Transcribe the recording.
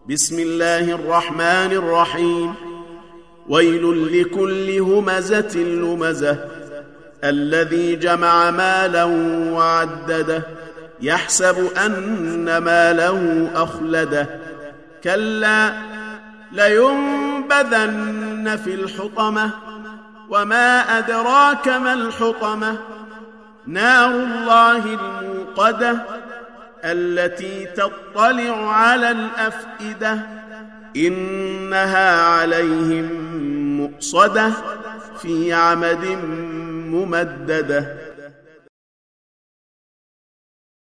بسم الله الرحمن الرحيم. ويل لكل همزة لمزة الذي جمع مالا وعدده يحسب أن ماله أخلده كلا لينبذن في الحطمة وما أدراك ما الحطمة نار الله الموقدة التي تطلع على الأفئدة إنها عليهم مؤصدة في عمد ممددة.